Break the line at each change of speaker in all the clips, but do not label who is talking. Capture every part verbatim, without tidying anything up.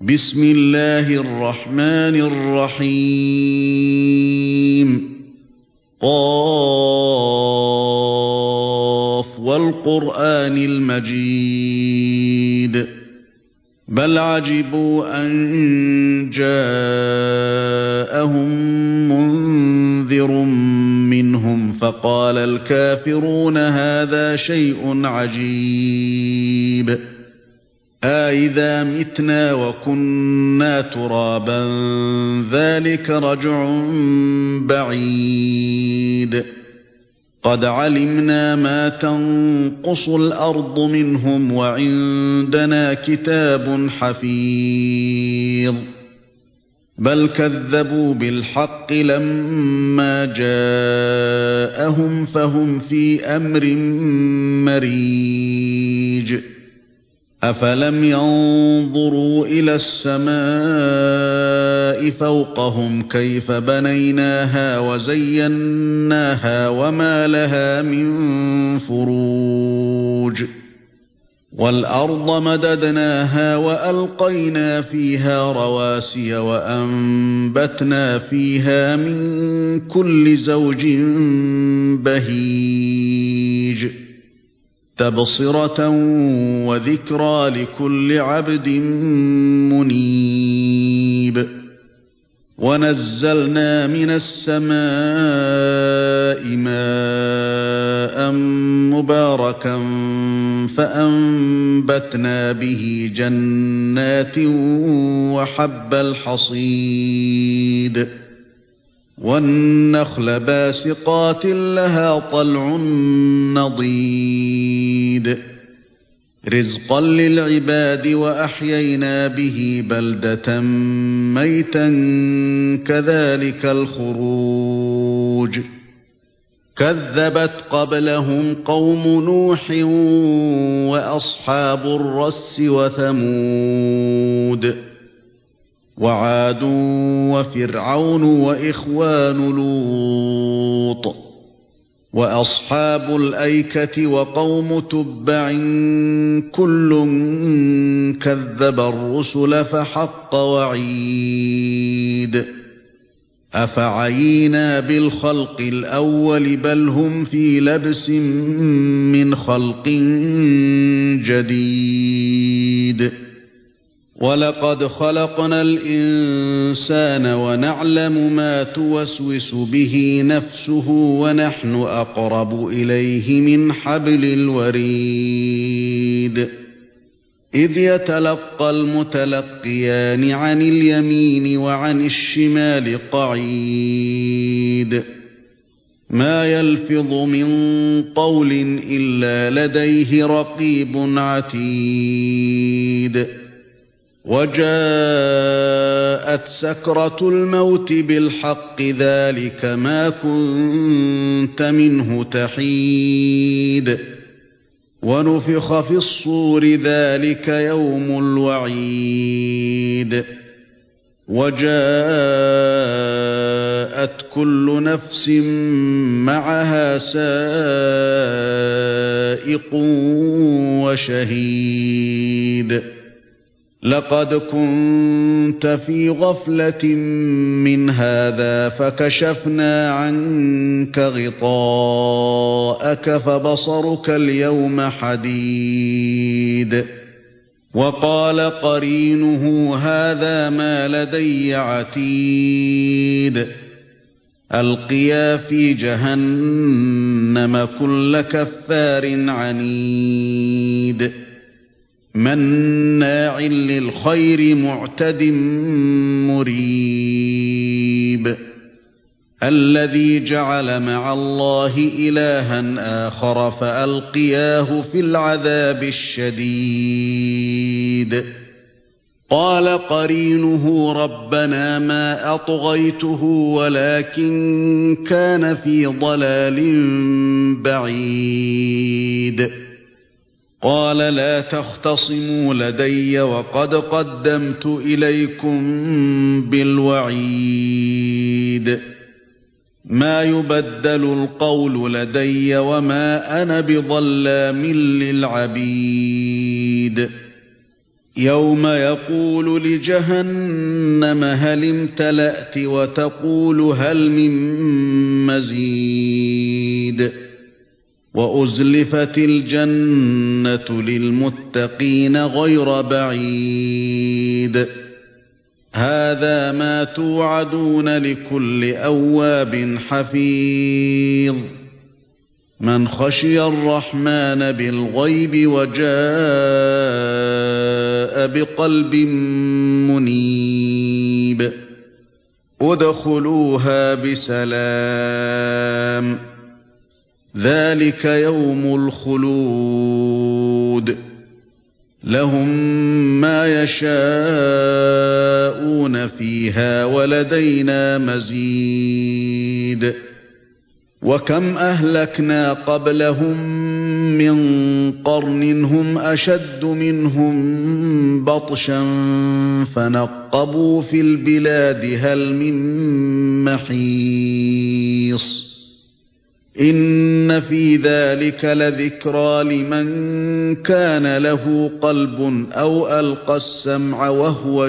بسم الله الرحمن الرحيم قاف والقرآن المجيد بل عجبوا أن جاءهم منذر منهم فقال الكافرون هذا شيء عجيب أإذا متنا وكنا ترابا ذلك رجع بعيد قد علمنا ما تنقص الأرض منهم وعندنا كتاب حفيظ بل كذبوا بالحق لما جاءهم فهم في أمر مريج أفلم ينظروا إلى السماء فوقهم كيف بنيناها وزيناها وما لها من فروج والأرض مددناها وألقينا فيها رواسي وأنبتنا فيها من كل زوج بهيج تبصرة وذكرى لكل عبد منيب ونزلنا من السماء ماء مباركا فأنبتنا به جنات وحب الحصيد والنخل باسقات لها طلع نضيد رزقا للعباد وأحيينا به بلدة ميتا كذلك الخروج كذبت قبلهم قوم نوح وأصحاب الرس وثمود وعاد وفرعون وإخوان لوط وأصحاب الأيكة وقوم تبع كل كذب الرسل فحق وعيد أفعينا بالخلق الأول بل هم في لبس من خلق جديد ولقد خلقنا الإنسان ونعلم ما توسوس به نفسه ونحن أقرب إليه من حبل الوريد إذ يتلقى المتلقيان عن اليمين وعن الشمال قعيد ما يلفظ من قول إلا لديه رقيب عتيد وجاءت سكرة الموت بالحق ذلك ما كنت منه تحيد ونفخ في الصور ذلك يوم الوعيد وجاءت كل نفس معها سائق وشهيد لقد كنت في غفلة من هذا فكشفنا عنك غطاءك فبصرك اليوم حديد وقال قرينه هذا ما لدي عتيد ألقيا في جهنم كل كفار عنيد مناع للخير معتد مريب الذي جعل مع الله إلها آخر فألقياه في العذاب الشديد قال قرينه ربنا ما أطغيته ولكن كان في ضلال بعيد قال لا تختصموا لدي وقد قدمت إليكم بالوعيد ما يبدل القول لدي وما أنا بظلام للعبيد يوم يقول لجهنم هل امتلأت وتقول هل من مزيد وأزلفت الجنة للمتقين غير بعيد هذا ما توعدون لكل أواب حفيظ من خشي الرحمن بالغيب وجاء بقلب منيب ادخلوها بسلام ذلك يوم الخلود لهم ما يشاءون فيها ولدينا مزيد وكم أهلكنا قبلهم من قرن هم أشد منهم بطشا فنقبوا في البلاد هل من محيص إن في ذلك لذكرى لمن كان له قلب أو ألقى السمع وهو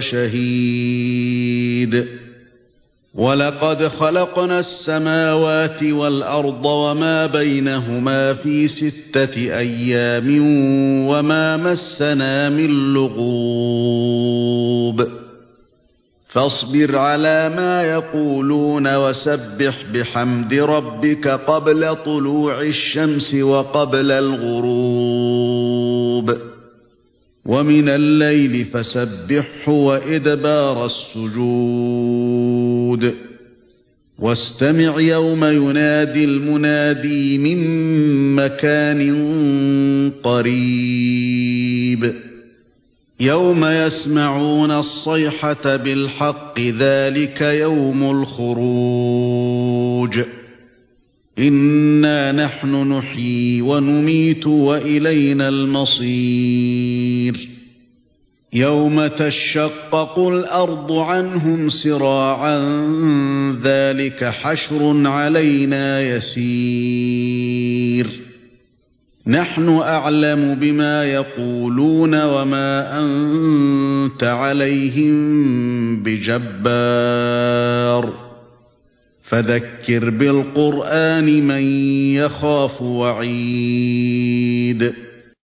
شهيد ولقد خلقنا السماوات والأرض وما بينهما في ستة أيام وما مسنا من لغوب فاصبر على ما يقولون وسبح بحمد ربك قبل طلوع الشمس وقبل الغروب ومن الليل فسبحه وإدبار السجود واستمع يوم ينادي المنادي من مكان قريب يوم يسمعون الصيحة بالحق ذلك يوم الخروج إنا نحن نحيي ونميت وإلينا المصير يوم تشقق الأرض عنهم سراعا ذلك حشر علينا يسير نحن أعلم بما يقولون وما أنت عليهم بجبار فذكر بالقرآن من يخاف وعيد